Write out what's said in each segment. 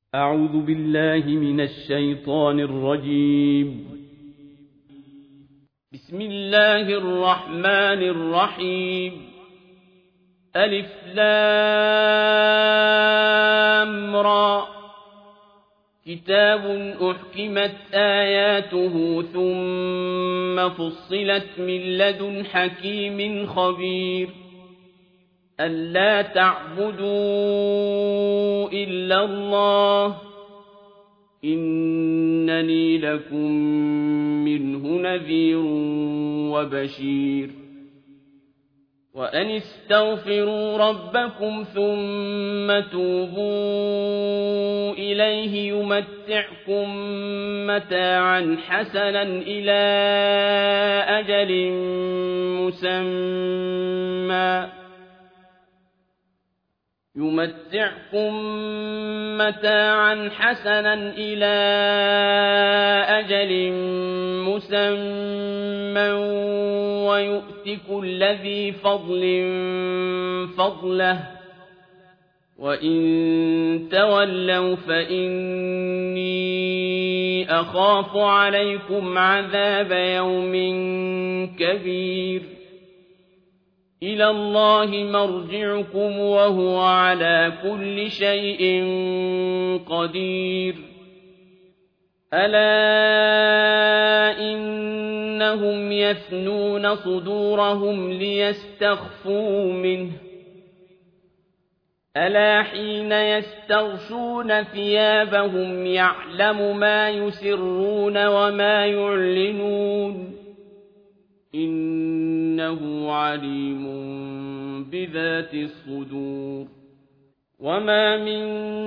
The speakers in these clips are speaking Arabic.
أعوذ بالله من الشيطان الرجيم. بسم الله الرحمن الرحيم. ألف لام را. كتاب أحكمت آياته ثم فصلت من لدن حكيم خبير. ألا تعبدوا إلا الله إنني لكم منه نذير وبشير. وأن استغفروا ربكم ثم توبوا إليه يمتعكم متاعا حسنا إلى أجل مسمى ويؤت كل ذي فضل فضله وإن تولوا فإني أخاف عليكم عذاب يوم كبير. إلى الله مرجعكم وهو على كل شيء قدير. ألا إنهم يثنون صدورهم ليستخفوا منه ألا حين يستغشون ثيابهم يعلم ما يسرون وما يعلنون إنه عليم بذات الصدور. وما من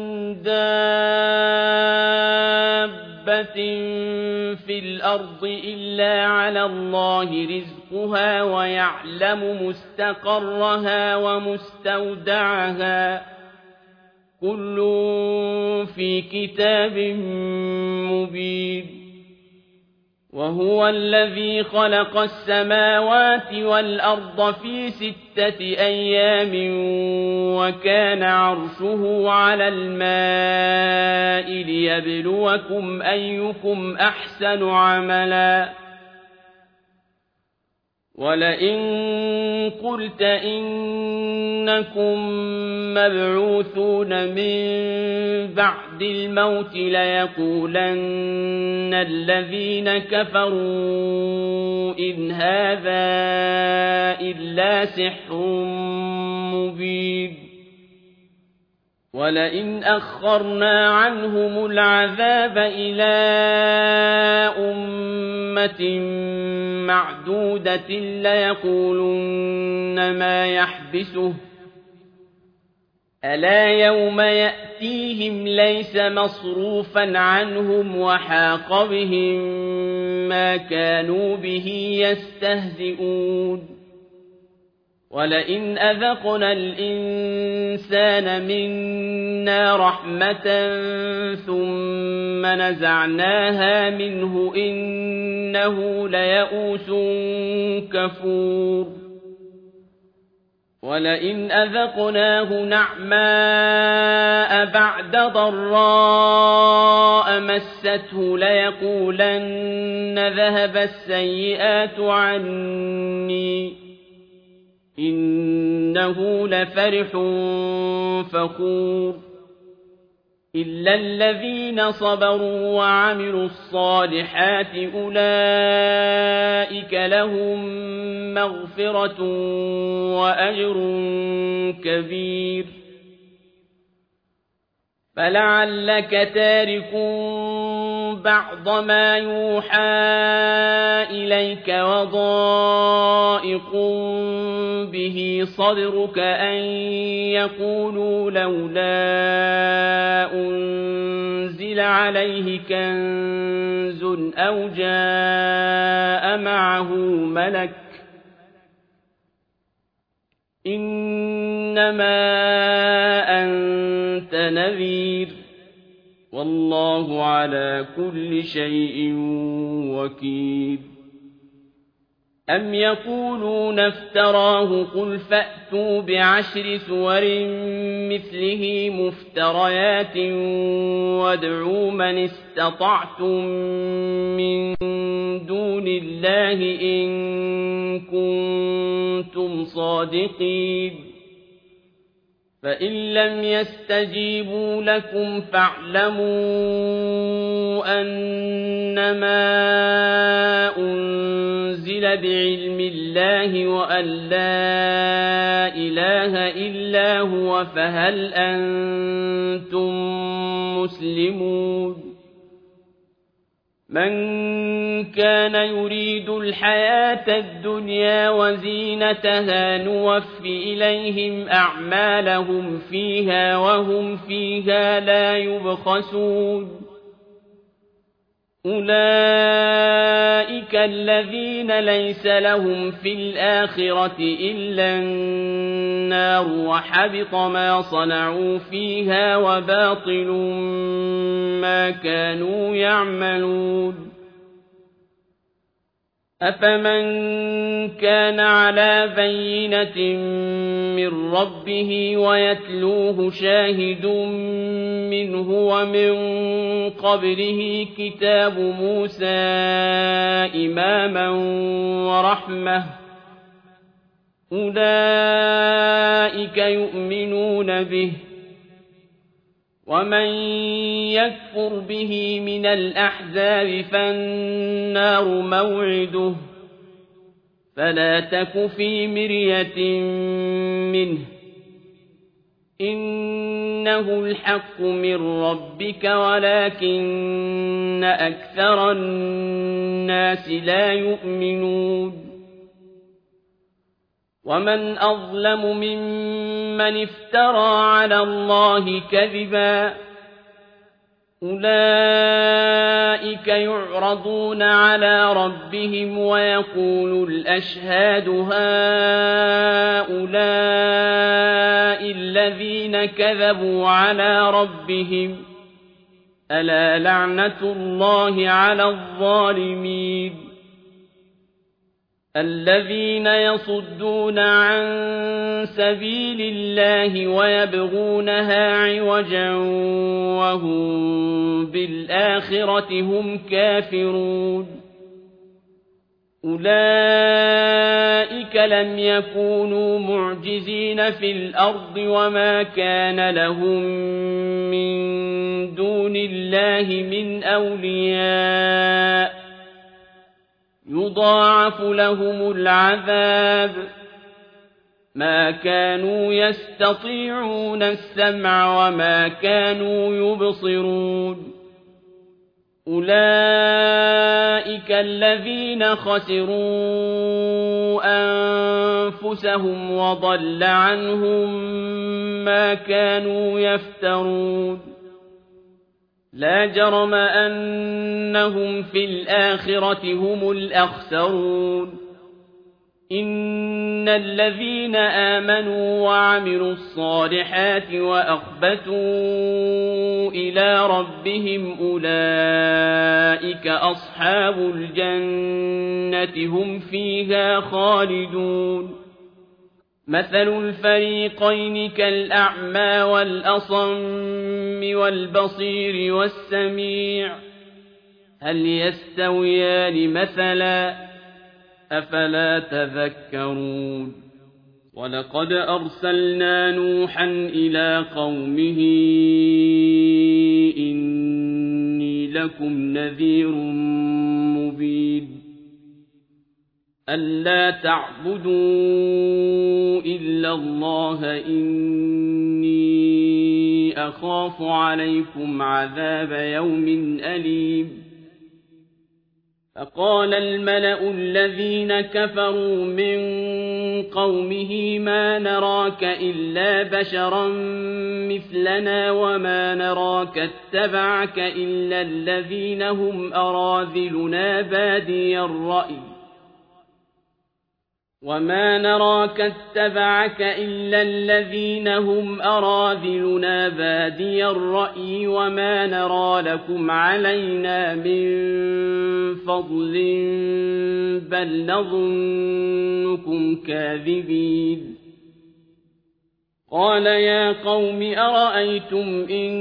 دابة في الأرض إلا على الله رزقها ويعلم مستقرها ومستودعها كل في كتاب مبين. وهو الذي خلق السماوات والأرض في 6 أيام وكان عرشه على الماء ليبلوكم أيكم أحسن عملا. ولئن قلت إنكم مبعوثون من بعد الموت ليقولن الذين كفروا إن هذا إلا سحر مبين. ولئن أخرنا عنهم العذاب إلى أمة معدودة ليقولن ما يحبسه ألا يوم يأتيهم ليس مصروفا عنهم وحاق بهم ما كانوا به يستهزئون. ولئن أذقنا الإنسان منا رحمة ثم نزعناها منه إنه ليئوس كفور. ولئن أذقناه نعماء بعد ضراء مسته ليقولن ذهب السيئات عني إنه لفرح فخور. إلا الذين صبروا وعملوا الصالحات أولئك لهم مغفرة وأجر كبير. فلعلك تارك بعض ما يوحى إليك وضائق به صدرك أن يقولوا لولا أنزل عليه كنز أو جاء معه ملك إنما أنت نذير والله على كل شيء وكيل. أَمْ يَقُولُونَ افْتَرَاهُ قُلْ فَأْتُوا بِعَشْرِ سُوَرٍ مِثْلِهِ مُفْتَرَيَاتٍ وَادْعُوا مَنِ اسْتَطَعْتُم مِّن دُونِ اللَّهِ إِن كُنتُمْ صَادِقِينَ فَإِن لَّمْ يَسْتَجِيبُوا لَكُمْ فَاعْلَمُوا أَنَّمَا أُنزِلَ بِعِلْمِ اللَّهِ وَأَن لَّا إِلَٰهَ إِلَّا هُوَ فَهَلْ أَنتُم مسلمون مَن كَانَ يُرِيدُ الْحَيَاةَ الدُّنْيَا وَزِينَتَهَا نُوَفِّ إِلَيْهِمْ أَعْمَالَهُمْ فِيهَا وَهُمْ فِيهَا لَا يُبْخَسُونَ أُولَٰئِكَ الَّذِينَ لَيْسَ لَهُمْ فِي الْآخِرَةِ إِلَّا النَّارُ وَحَبِطَ مَا صَنَعُوا فِيهَا وَبَاطِلٌ مَّا كَانُوا يَعْمَلُونَ أَفَمَن كَانَ عَلَىٰ بَيِّنَةٍ مِّن رَّبِّهِ وَيَتْلُوهُ شَاهِدٌ مِّنْهُ وَمِن قَبْلِهِ كِتَابُ مُوسَىٰ إِمَامًا وَرَحْمَةً أُولَٰئِكَ يُؤْمِنُونَ بِهِ ۚ وَمَن يَكْفُرْ بِهِ مِنَ الْأَحْزَابِ فَالنَّارُ مَوْعِدُهُ ۚ فَلَا تَكُ فِي مِرْيَةٍ مِّنْهُ ۚ إِنَّهُ الْحَقُّ مِن رَّبِّكَ وَلَٰكِنَّ أَكْثَرَ النَّاسِ لَا يُؤْمِنُونَ وَمَنْ أَظْلَمُ مِمَّنِ افْتَرَىٰ عَلَى اللَّهِ كَذِبًا أُولَٰئِكَ يُعْرَضُونَ عَلَىٰ رَبِّهِمْ وَيَقُولُ الْأَشْهَادُ هَٰؤُلَاءِ الَّذِينَ كَذَبُوا عَلَىٰ رَبِّهِمْ ۚ أَلَا لَعْنَةُ اللَّهِ عَلَى الظَّالِمِينَ الَّذِينَ يَصُدُّونَ عَن سَبِيلِ اللَّهِ وَيَبْغُونَهَا عِوَجًا وَهُم بِالْآخِرَةِ هُمْ كَافِرُونَ أُولَٰئِكَ لَمْ يَكُونُوا مُعْجِزِينَ فِي الْأَرْضِ وَمَا كَانَ لَهُم مِّن دُونِ اللَّهِ مِنْ أَوْلِيَاءَ يُضَاعَفُ لَهُمُ الْعَذَابُ ۚ مَا كَانُوا يَسْتَطِيعُونَ السَّمْعَ وَمَا كَانُوا يُبْصِرُونَ أُولَٰئِكَ الَّذِينَ خَسِرُوا أَنفُسَهُمْ وَضَلَّ عَنْهُم مَّا كَانُوا يَفْتَرُونَ لَا جَرَمَ أَنَّهُمْ فِي الْآخِرَةِ هُمُ الْأَخْسَرُونَ إِنَّ الَّذِينَ آمَنُوا وَعَمِلُوا الصَّالِحَاتِ وَأَخْبَتُوا إِلَىٰ رَبِّهِمْ أُولَٰئِكَ أَصْحَابُ الْجَنَّةِ هُمْ فِيهَا خَالِدُونَ مَثَلُ الْفَرِيقَيْنِ كَالْأَعْمَىٰ وَالْأَصَمِّ وَالْبَصِيرِ وَالسَّمِيعِ ۚ هَلْ يَسْتَوِيَانِ مَثَلًا ۚ أَفَلَا تَذَكَّرُونَ وَلَقَدْ أَرْسَلْنَا نُوحًا إِلَىٰ قَوْمِهِ إِنِّي لَكُمْ نَذِيرٌ مُّبِينٌ أَلَّا تَعْبُدُوا إِلَّا اللَّهَ إِنِّي أَخَافُ عَلَيْكُمْ عَذَابَ يَوْمٍ أَلِيمٍ فَقَالَ الْمَلَأُ الَّذِينَ كَفَرُوا مِن قَوْمِهِ مَا نَرَاكَ إِلَّا بَشَرًا مِّثْلَنَا وَمَا نَرَاكَ اتَّبَعَكَ إِلَّا الَّذِينَ هُمْ أَرَاذِلُنَا بَادِيَ الرَّأْيِ وما نراك اتبعك إلا الذين هم أراذلنا بادي الرأي وما نرى لكم علينا من فضل بل نظنكم كاذبين قال يا قوم أرأيتم إن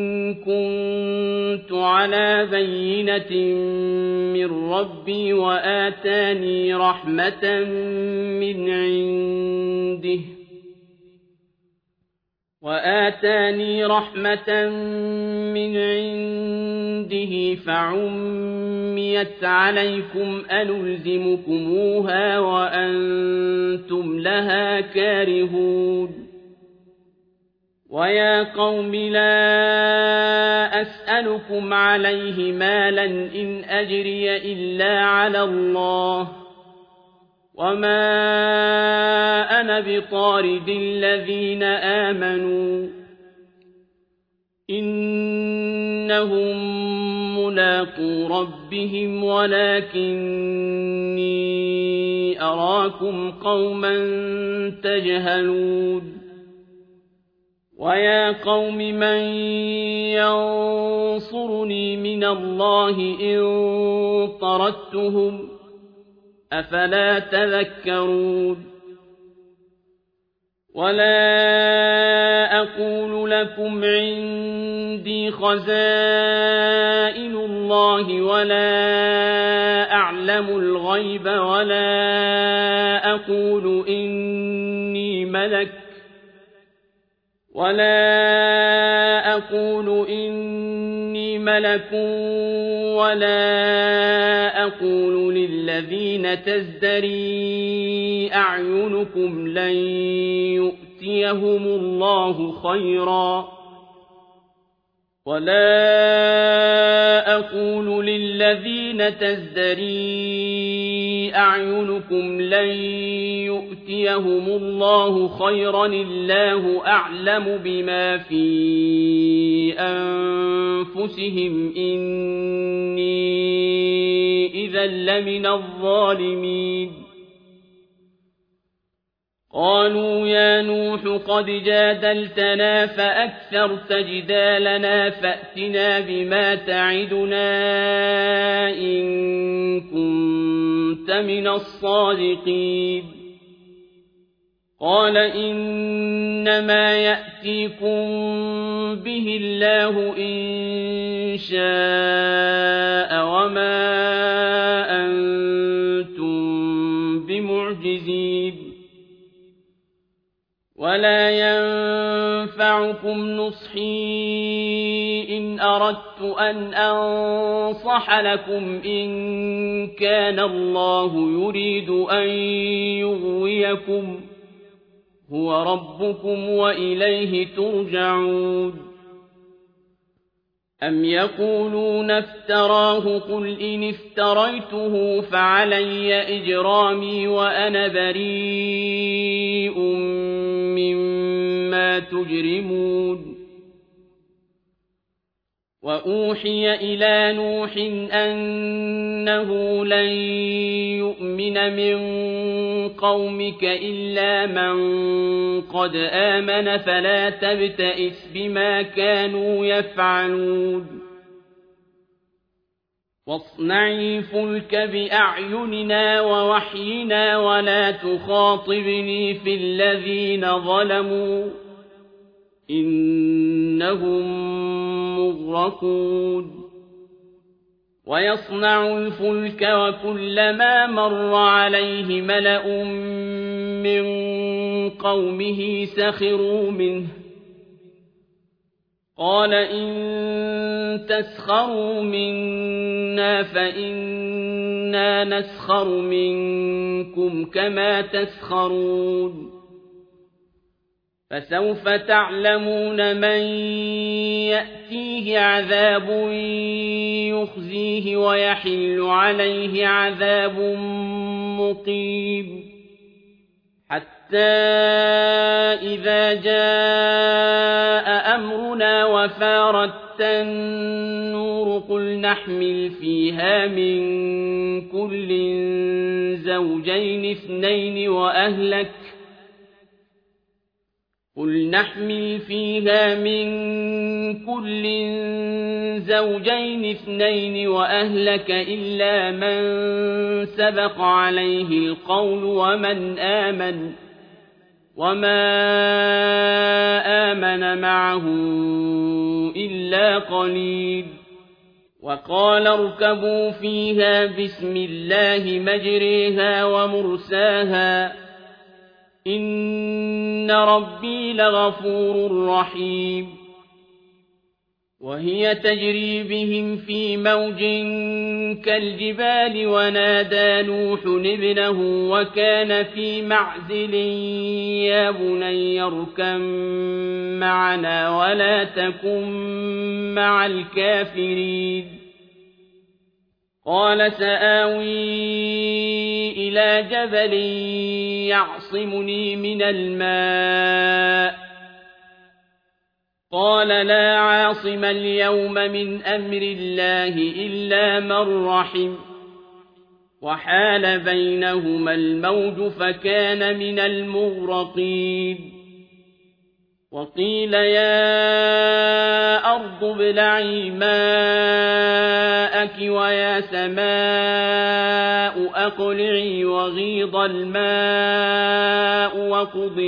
كنت على بينة من ربي وآتاني رحمة من عنده فعميت عليكم أنلزمكموها وأنتم لها كارهون ويا قوم لا أسألكم عليه مالا إن أجري إلا على الله وما أنا بطارد الذين آمنوا إنهم ملاقو ربهم ولكني أراكم قوما تجهلون ويا قوم من ينصرني من الله إن طردتهم أفلا تذكرون ولا أقول لكم عندي خزائن الله ولا أعلم الغيب ولا أقول إني ملك ولا أقول للذين تزدري أعينكم لن يؤتيهم الله خيرا الله أعلم بما في أنفسهم إني إذا لمن الظالمين قالوا يا نوح قد جادلتنا فأكثرت جدالنا فأتنا بما تعدنا إن كنت من الصادقين قال إنما يأتيكم به الله إن شاء وما أنتم بمعجزين ولا ينفعكم نصحي إن أردت أن أنصح لكم إن كان الله يريد أن يغويكم هو ربكم وإليه ترجعون أم يقولون افتراه قل إن افتريته فعلي إجرامي وأنا بريء مما تجرمون وأوحي إلى نوح أنه لن يؤمن من قومك إلا من قد آمن فلا تبتئس بما كانوا يفعلون واصنعي الفلك بأعيننا ووحينا ولا تخاطبني في الذين ظلموا إنهم مغرقون ويصنع الفلك وكلما مر عليه ملأ من قومه سخروا منه قال إن تسخروا منا فإنا نسخر منكم كما تسخرون فسوف تعلمون من يأتيه عذاب يخزيه ويحل عليه عذاب مقيم حتى إذا جاء أمرنا وفارت النور قل نحمل فيها من كل زوجين اثنين وأهلك إلا من سبق عليه القول وما آمن معه إلا قليل وقال اركبوا فيها بسم الله مجريها ومرساها إن ربي لغفور رحيم وهي تجري بهم في موج كالجبال ونادى نوح ابنه وكان في معزل يا بني اركب معنا ولا تكن مع الكافرين قال سآوي إلى جبل يعصمني من الماء قال لا عاصم اليوم من أمر الله إلا من رحم وحال بينهما الموج فكان من المغرقين وقيل يا أرض ابلعي ماءك ويا سماء أقلعي وغيض الماء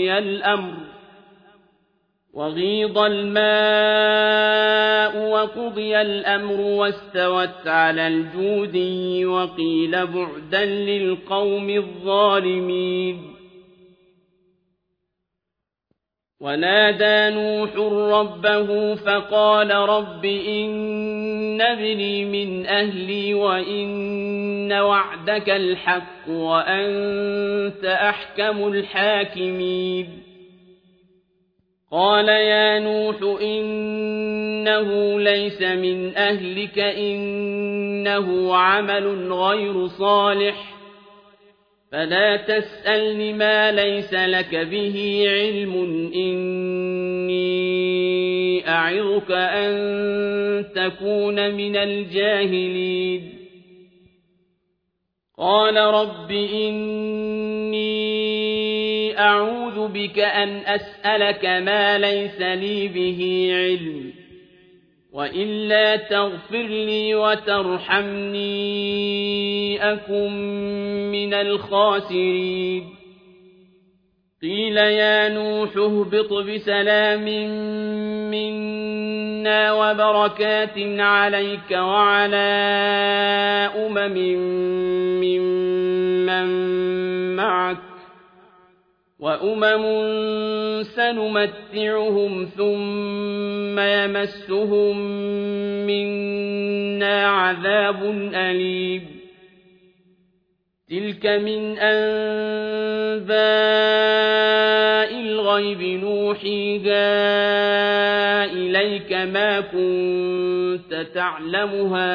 وقضي الأمر واستوت على الجودي وقيل بعدا للقوم الظالمين ونادى نوح ربه فقال رب إن ابني من أهلي وإن وعدك الحق وأنت أحكم الحاكمين قال يا نوح إنه ليس من أهلك إنه عمل غير صالح فلا تسألني ما ليس لك به علم إني أعظك أن تكون من الجاهلين قال رب إني أعوذ بك أن أسألك ما ليس لي به علم وإلا تغفر لي وترحمني أكن من الخاسرين قيل يا نوح اهبط بسلام منا وبركات عليك وعلى ممن معك وأمم سنمتعهم ثم يمسهم منا عذاب أليم تلك من أنباء الغيب نوحيها إليك ما كنت تعلمها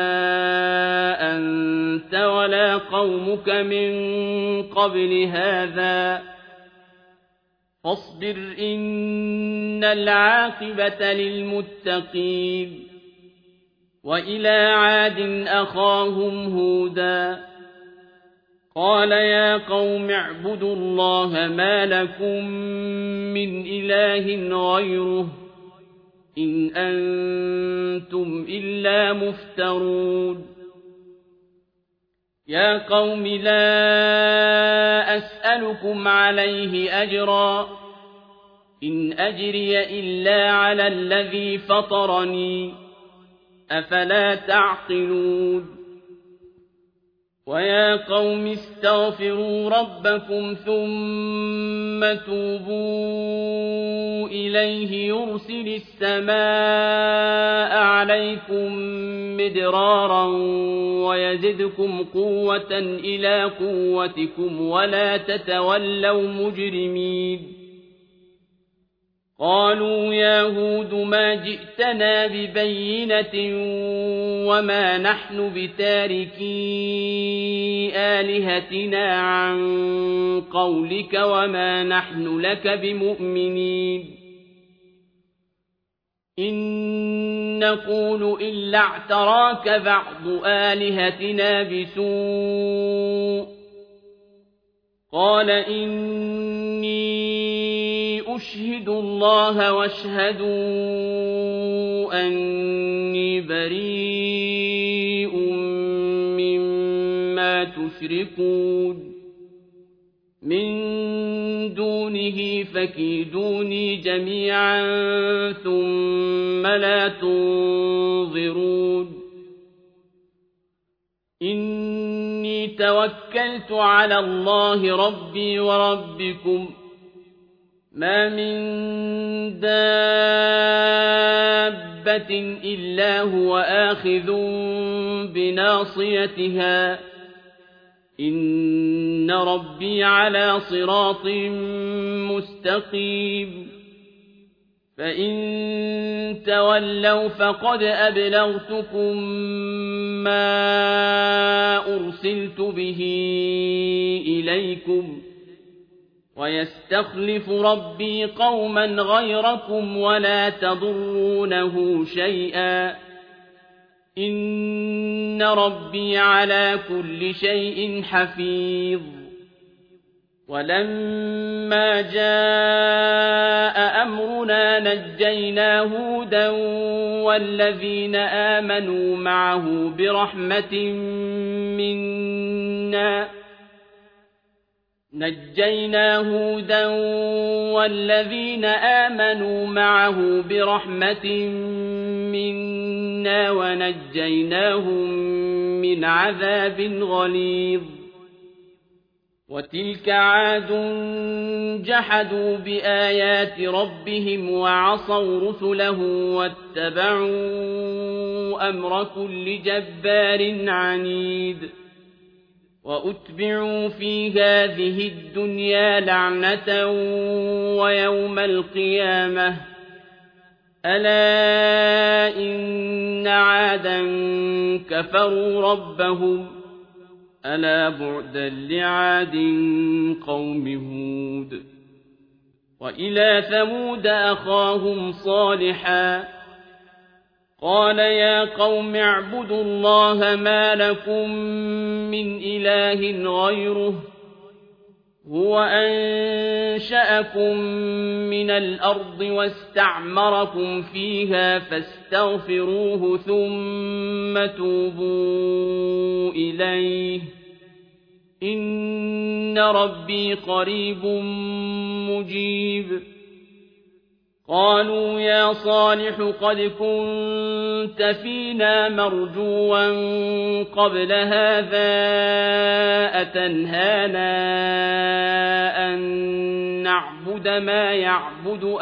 أنت ولا قومك من قبل هذا فاصبر إن العاقبة للمتقين وإلى عاد أخاهم هودا قال يا قوم اعبدوا الله ما لكم من إله غيره إن أنتم إلا مفترون يا قوم لا أسألكم عليه أجرا إن أجري إلا على الذي فطرني أفلا تعقلون ويا قوم استغفروا ربكم ثم توبوا إليه يرسل السماء عليكم مدرارا ويزدكم قوة إلى قوتكم ولا تتولوا مجرمين قالوا يا هود ما جئتنا ببينة وما نحن بتاركي آلهتنا عن قولك وما نحن لك بمؤمنين إن نقول إلا اعتراك بعض آلهتنا بسوء قال إني أشهد الله واشهدوا أني بريء مما تشركون من دونه فكيدوني جميعا ثم لا تنظرون إني توكلت على الله ربي وربكم ما من دابة إلا هو آخذ بناصيتها إن ربي على صراط مستقيم فإن تولوا فقد أبلغتكم ما أرسلت به إليكم ويستخلف ربي قوما غيركم ولا تضرونه شيئا إن ربي على كل شيء حفيظ ولما جاء أمرنا نجينا هودا والذين آمنوا معه برحمة منا ونجيناهم من عذاب غليظ وتلك عاد جحدوا بآيات ربهم وعصوا رسله واتبعوا أمر كل جبار عنيد وأتبعوا في هذه الدنيا لعنة ويوم القيامة ألا إن عادا كفروا ربهم ألا بعدا لعاد قوم هود وإلى ثمود أخاهم صالحا قال يا قوم اعبدوا الله ما لكم من إله غيره هو أنشأكم من الأرض واستعمركم فيها فاستغفروه ثم توبوا إليه إن ربي قريب مجيب قالوا يا صالح قد كنت فينا مرجوا قبل هذا أتنهانا أن نعبد ما يعبد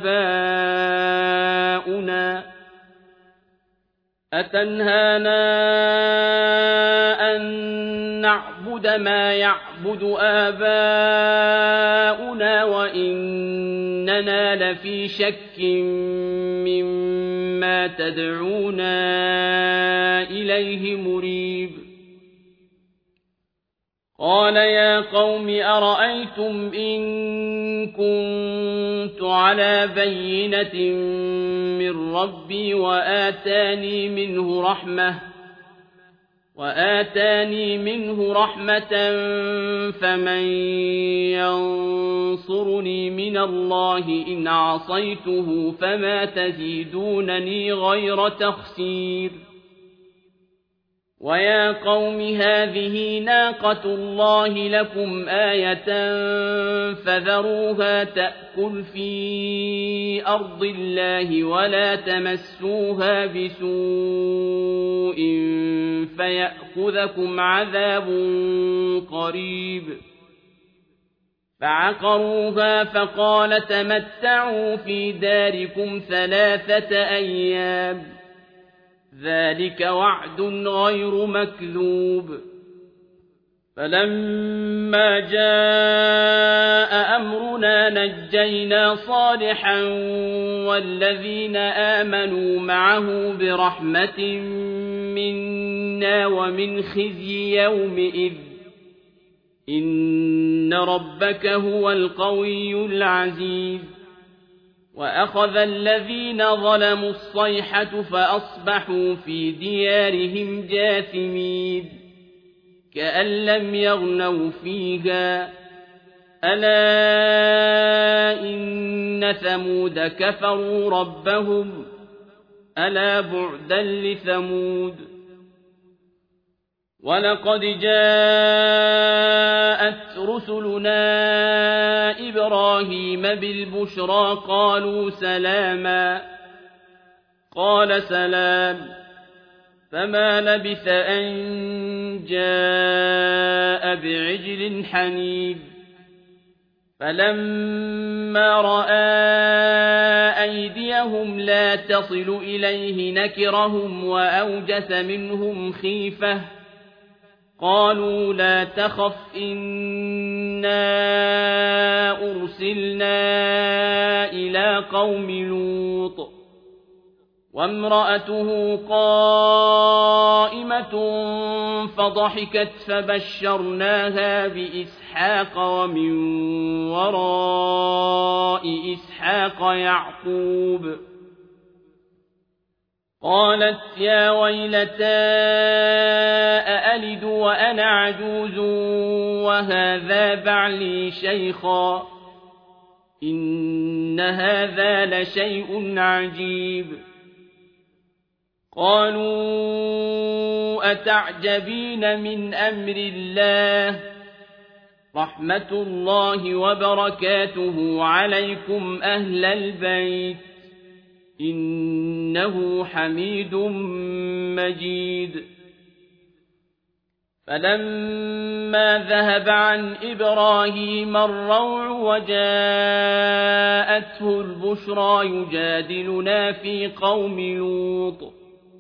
آباؤنا وإننا لفي شك مما تدعونا إليه مريب قال يا قوم أرأيتم إن كنت على بينة من ربي وآتاني منه رحمة فمن ينصرني من الله إن عصيته فما تزيدونني غير تخسير ويا قوم هذه ناقة الله لكم آية فذروها تأكل في أرض الله ولا تمسوها بسوء فيأخذكم عذاب قريب فعقروها فقال تمتعوا في داركم 3 أيام ذلك وعد غير مكذوب فلما جاء أمرنا نجينا صالحا والذين آمنوا معه برحمة منا ومن خزي يومئذ إن ربك هو القوي العزيز وأخذ الذين ظلموا الصيحة فأصبحوا في ديارهم جاثمين كأن لم يغنوا فيها ألا إن ثمود كفروا ربهم ألا بعدا لثمود ولقد جاءت رسلنا إبراهيم بالبشرى قالوا سلاما قال سلام فما لبث أن جاء بعجل حنيذ فلما رأى أيديهم لا تصل إليه نكرهم وأوجس منهم خيفة قالوا لا تخف إنا أرسلنا إلى قوم لوط وامرأته قائمة فضحكت فبشرناها بإسحاق ومن وراء إسحاق يعقوب قالت يا ويلتى أألد وأنا عجوز وهذا بعلي شيخا إن هذا لشيء عجيب قالوا أتعجبين من أمر الله رحمة الله وبركاته عليكم أهل البيت إنه حميد مجيد فلما ذهب عن إبراهيم الروع وجاءته البشرى يجادلنا في قوم لوط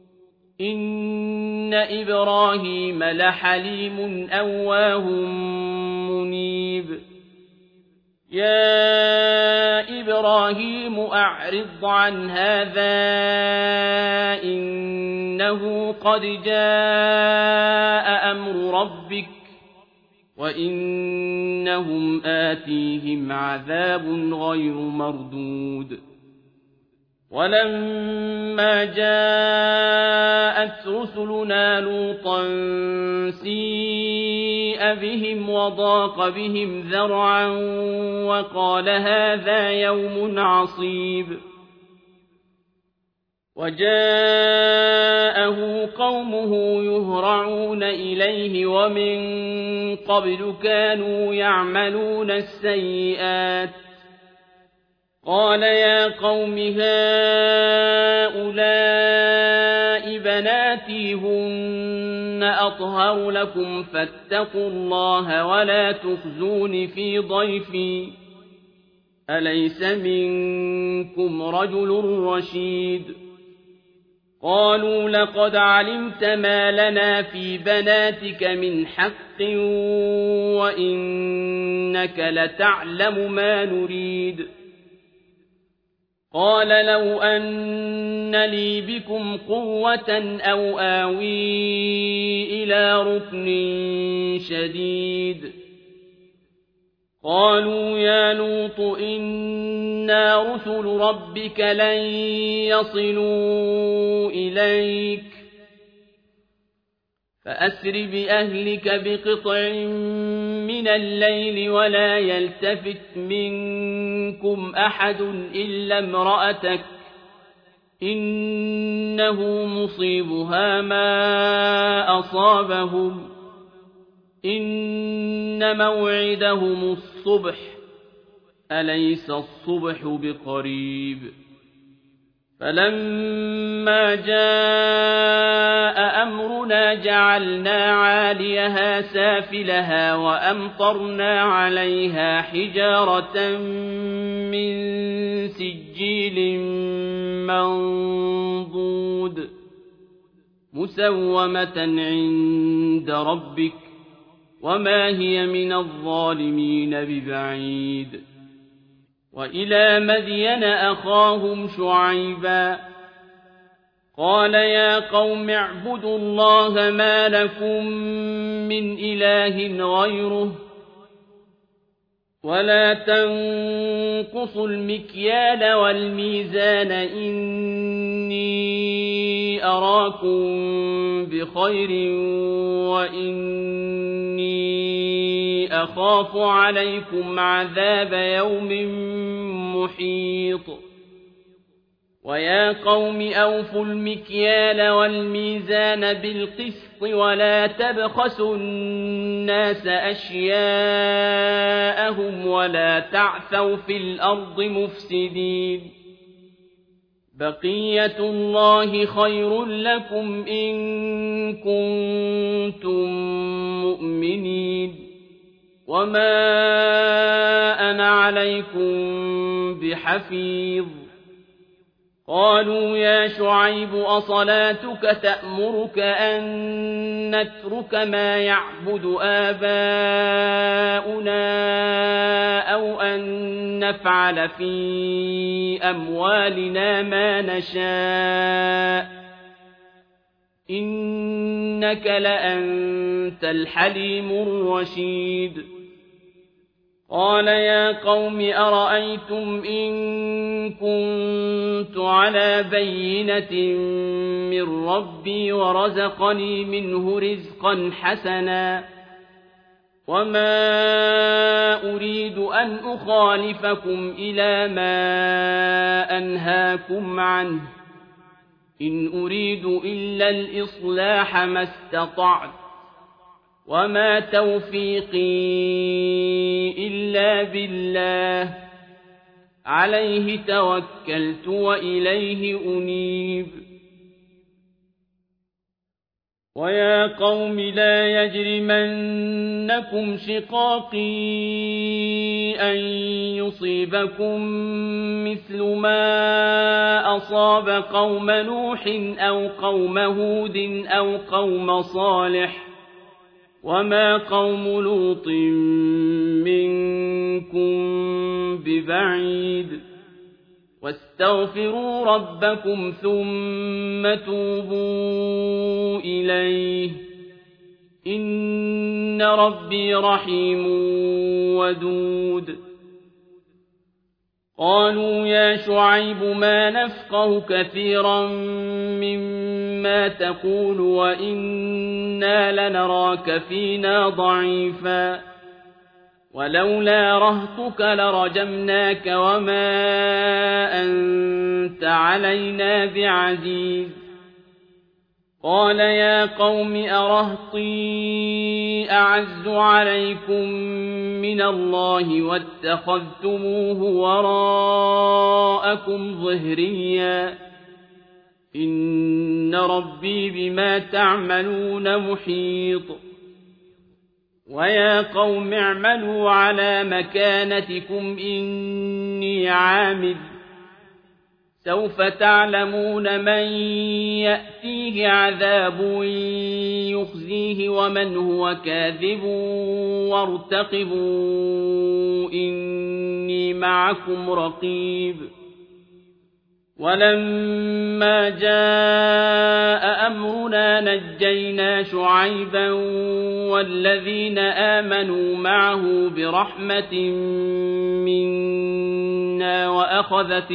إن إبراهيم لحليم أواه منيب يا إبراهيم أعرض عن هذا إنه قد جاء أمر ربك وإنهم آتيهم عذاب غير مردود ولما جاءت رسلنا لوطا سيء بهم وضاق بهم ذرعا وقال هذا يوم عصيب وجاءه قومه يهرعون إليه ومن قبل كانوا يعملون السيئات قال يا قوم هؤلاء بناتي هن أطهر لكم فاتقوا الله ولا تخزون في ضيفي أليس منكم رجل رشيد قالوا لقد علمت ما لنا في بناتك من حق وإنك لتعلم ما نريد قال لو أن لي بكم قوة أو آوي إلى ركن شديد قالوا يا لوط إنا رسل ربك لن يصلوا إليك فأسر بأهلك بقطع من الليل ولا يلتفت منكم أحد إلا امرأتك إنه مصيبها ما أصابهم إن موعدهم الصبح أليس الصبح بقريب فلما جاء أمرنا جعلنا عاليها سافلها وأمطرنا عليها حجارة من سجيل منضود مسومة عند ربك وما هي من الظالمين ببعيد وإلى مدين أخاهم شعيبا قال يا قوم اعبدوا الله ما لكم من إله غيره ولا تنقصوا المكيال والميزان إني أراكم بخير وإني أخاف عليكم عذاب يوم محيط ويا قوم أوفوا المكيال والميزان بالقسط ولا تبخسوا الناس أشياءهم ولا تعثوا في الأرض مفسدين بقية الله خير لكم إن كنتم مؤمنين وما أنا عليكم بحفيظ قالوا يا شعيب أصلاتك تأمرك أن نترك ما يعبد آباؤنا أو أن نفعل في أموالنا ما نشاء إنك لأنت الحليم الرشيد قال يا قوم أرأيتم إن كنت على بينة من ربي ورزقني منه رزقا حسنا وما أريد أن أخالفكم إلى ما أنهاكم عنه إن أريد إلا الإصلاح ما استطعت وما توفيقي إلا بالله عليه توكلت وإليه أنيب ويا قوم لا يجرمنكم شقاقي أن يصيبكم مثل ما أصاب قوم نوح أو قوم هود أو قوم صالح وما قوم لوط منكم ببعيد واستغفروا ربكم ثم توبوا إليه إن ربي رحيم ودود قالوا يا شعيب ما نفقه كثيرا مما تقول وإنا لنراك فينا ضعيفا ولولا رهطك لرجمناك وما أنت علينا بعزيز قال يا قوم أرهطي أعز عليكم من الله واتخذتموه وراءكم ظهريا إن ربي بما تعملون محيط ويا قوم اعملوا على مكانتكم إني عامل سوف تعلمون من يأتيه عذاب يخزيه ومن هو كاذب وارتقبوا إني معكم رقيب ولما جاء أمرنا نجينا شعيبا والذين آمنوا معه برحمة منا وأخذت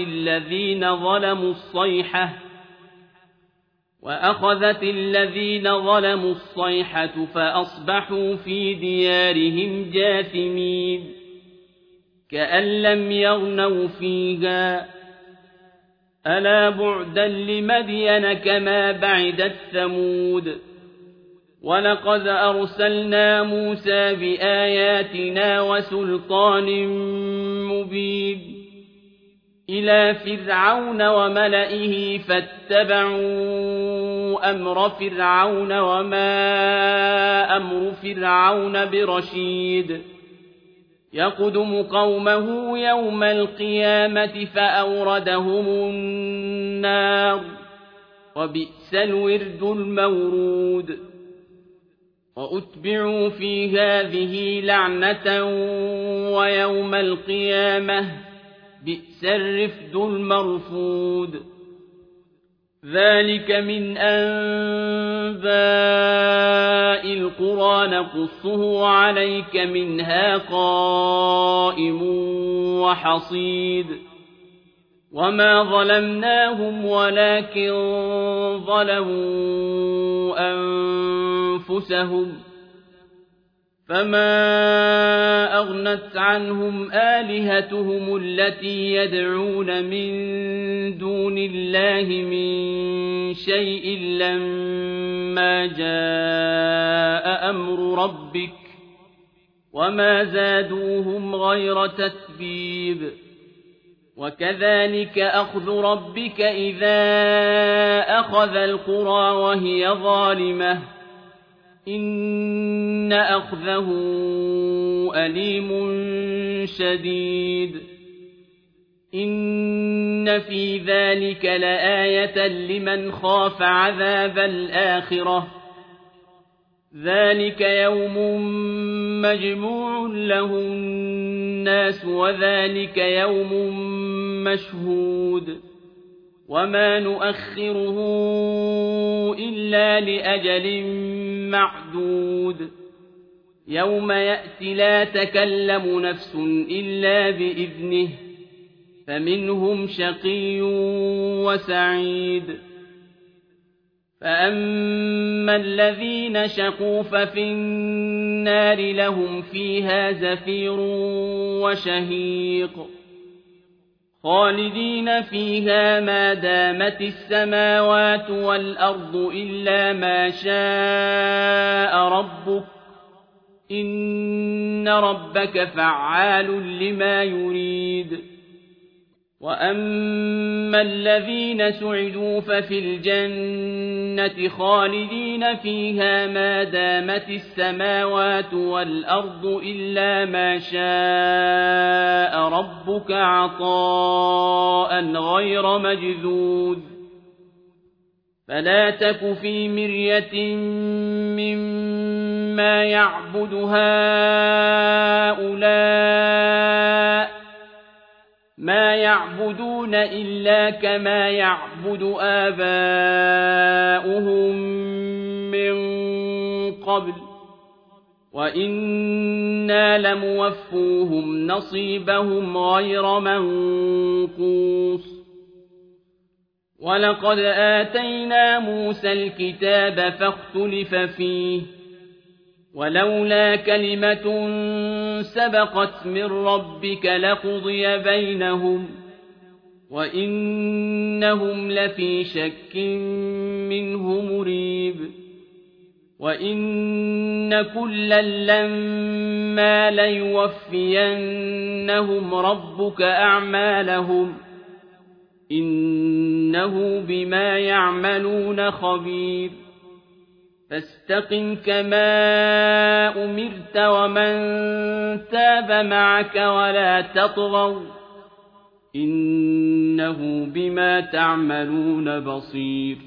الذين ظلموا الصيحة فأصبحوا في ديارهم جاثمين كأن لم يغنوا فيها ألا بعدا لمدين كما بعدت ثمود ولقد أرسلنا موسى بآياتنا وسلطان مبين إلى فرعون وملئه فاتبعوا أمر فرعون وما أمر فرعون برشيد يقدم قومه يوم القيامة فأوردهم النار وبئس الورد المورود وأتبعوا في هذه لعنة ويوم القيامة بئس الرفد المرفود ذلك من أنباء القرى الْقُرَىٰ نَقُصُّهُ عَلَيْكَ مِنْهَا قَائِمٌ وَحَصِيدٌ وَمَا ظَلَمْنَاهُمْ وَلَٰكِن ظَلَمُوا أَنفُسَهُمْ فَمَا أَغْنَتْ عَنْهُمْ آلِهَتُهُمُ الَّتِي يَدْعُونَ مِن دُونِ اللَّهِ مِن شَيْءٍ لَّمَّا جَاءَ أَمْرُ رَبِّكَ وَمَا زَادُوهُمْ غَيْرَ تَتْبِيبٍ وَكَذَٰلِكَ أَخْذُ رَبِّكَ إِذَا أَخَذَ الْقُرَىٰ وَهِيَ ظَالِمَةٌ إِنَّ أَخْذَهُ أَلِيمٌ شَدِيدٌ إِنَّ فِي ذَٰلِكَ لَآيَةً لِّمَنْ خَافَ عَذَابَ الْآخِرَةِ ذَٰلِكَ يَوْمٌ مَّجْمُوعٌ لَّهُ النَّاسُ وَذَٰلِكَ يَوْمٌ مَّشْهُودٌ وَمَا نُؤَخِّرُهُ إِلَّا لِأَجَلٍ مَّعْدُودٍ يَوْمَ يَأْتِ لَا تَكَلَّمُ نَفْسٌ إِلَّا بِإِذْنِهِ فَمِنْهُمْ شَقِيٌّ وَسَعِيدٌ فَأَمَّا الَّذِينَ شَقُوا فَفِي النَّارِ لَهُمْ فِيهَا زَفِيرٌ وَشَهِيقٌ خَالِدِينَ فِيهَا مَا دَامَتِ السَّمَاوَاتُ وَالْأَرْضُ إِلَّا مَا شَاءَ رَبُّكَ ۚ إِنَّ رَبَّكَ فَعَّالٌ لِّمَا يُرِيدُ وَأَمَّا الَّذِينَ سُعِدُوا فَفِي الْجَنَّةِ خَالِدِينَ فِيهَا مَا دَامَتِ السَّمَاوَاتُ وَالْأَرْضُ إِلَّا مَا شَاءَ رَبُّكَ عَطَاءً غَيْرَ مَجْذُوذٍ فَلَا تَكُ فِي مِرْيَةٍ مِّمَّا يَعْبُدُ هَٰؤُلَاءِ مَا يَعْبُدُونَ إِلَّا كَمَا يَعْبُدُ آبَاؤُهُم مِّن قَبْلُ وَإِنَّا لَمُوَفُّوهُمْ نَصِيبَهُمْ غَيْرَ مَنقُوصٍ وَلَقَدْ آتَيْنَا مُوسَى الْكِتَابَ فَاخْتُلِفَ فِيهِ وَلَوْلَا كَلِمَةٌ سَبَقَتْ مِن رَّبِّكَ لَقُضِيَ بَيْنَهُمْ وَإِنَّهُمْ لَفِي شَكٍّ مِّنْهُ مُرِيبٍ وَإِنَّ كُلًّا لَّمَّا لَيُوَفِّيَنَّهُمْ رَبُّكَ أَعْمَالَهُمْ إِنَّهُ بِمَا يَعْمَلُونَ خَبِيرٌ فَاسْتَقِمْ كَمَا أُمِرْتَ وَمَن تَابَ مَعَكَ وَلَا تَطْغَوْا إِنَّهُ بِمَا تَعْمَلُونَ بَصِيرٌ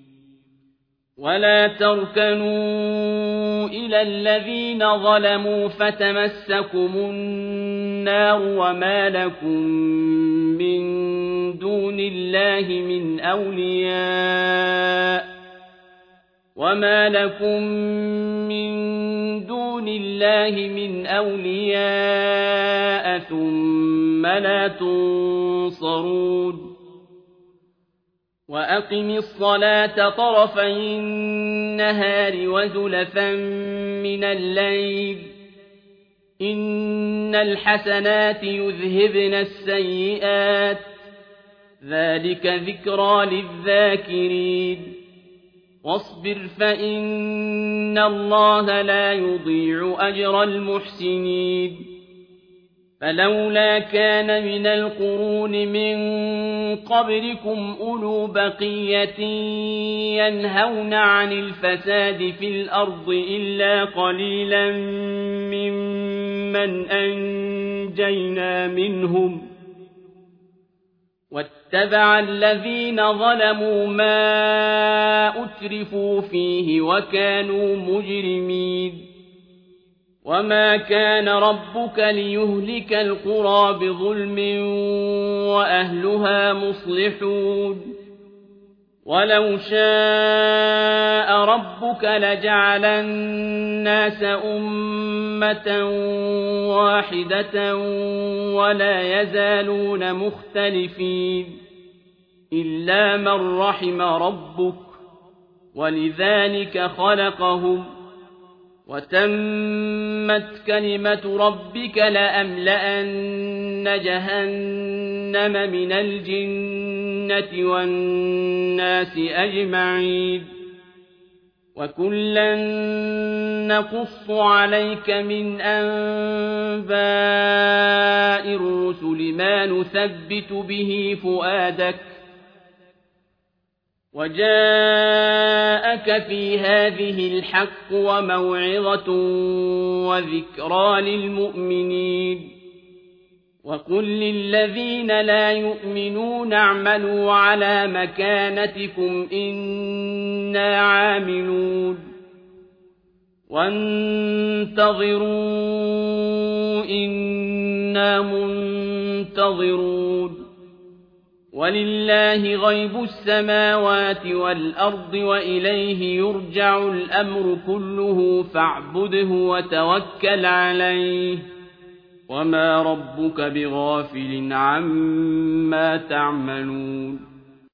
وَلَا تَرْكَنُوا إِلَى الَّذِينَ ظَلَمُوا فَتَمَسَّكُمُ النَّارُ وَمَا لَكُم مِّن دُونِ اللَّهِ مِنْ أَوْلِيَاءَ ثُمَّ لَا تُنصَرُونَ وَأَقِمِ الصَّلَاةَ طَرَفَيِ النَّهَارِ وَزُلَفًا مِّنَ اللَّيْلِ ۚ إِنَّ الْحَسَنَاتِ يُذْهِبْنَ السَّيِّئَاتِ ۚ ذَٰلِكَ ذِكْرَىٰ لِلذَّاكِرِينَ وَاصْبِرْ فَإِنَّ اللَّهَ لَا يُضِيعُ أَجْرَ الْمُحْسِنِينَ فَلَوْلَا كَانَ مِنَ الْقُرُونِ مِن قَبْلِكُمْ أُولُو بَقِيَّةٍ يَنْهَوْنَ عَنِ الْفَسَادِ فِي الْأَرْضِ إِلَّا قَلِيلًا مِّمَّنْ أَنجَيْنَا مِنْهُمْ ۗ وَاتَّبَعَ الَّذِينَ ظَلَمُوا مَا أُتْرِفُوا فِيهِ وَكَانُوا مُجْرِمِينَ وَمَا كَانَ رَبُّكَ لِيُهْلِكَ الْقُرَىٰ بِظُلْمٍ وَأَهْلُهَا مُصْلِحُونَ وَلَوْ شَاءَ ربك لجعل الناس أمة واحدة ولا يزالون مختلفين إلا من رحم ربك ولذلك خلقهم وتمت كلمة ربك لأملأن جهنم من الجنة والناس أجمعين وكلا نقص عليك من أنباء الرسل ما نثبت به فؤادك وجاءك في هذه الحق وموعظة وذكرى للمؤمنين وقل للذين لا يؤمنون اعملوا على مكانتكم إنا عاملون وانتظروا إنا منتظرون ولله غيب السماوات والأرض وإليه يرجع الأمر كله فاعبده وتوكل عليه وما ربك بغافل عما تعملون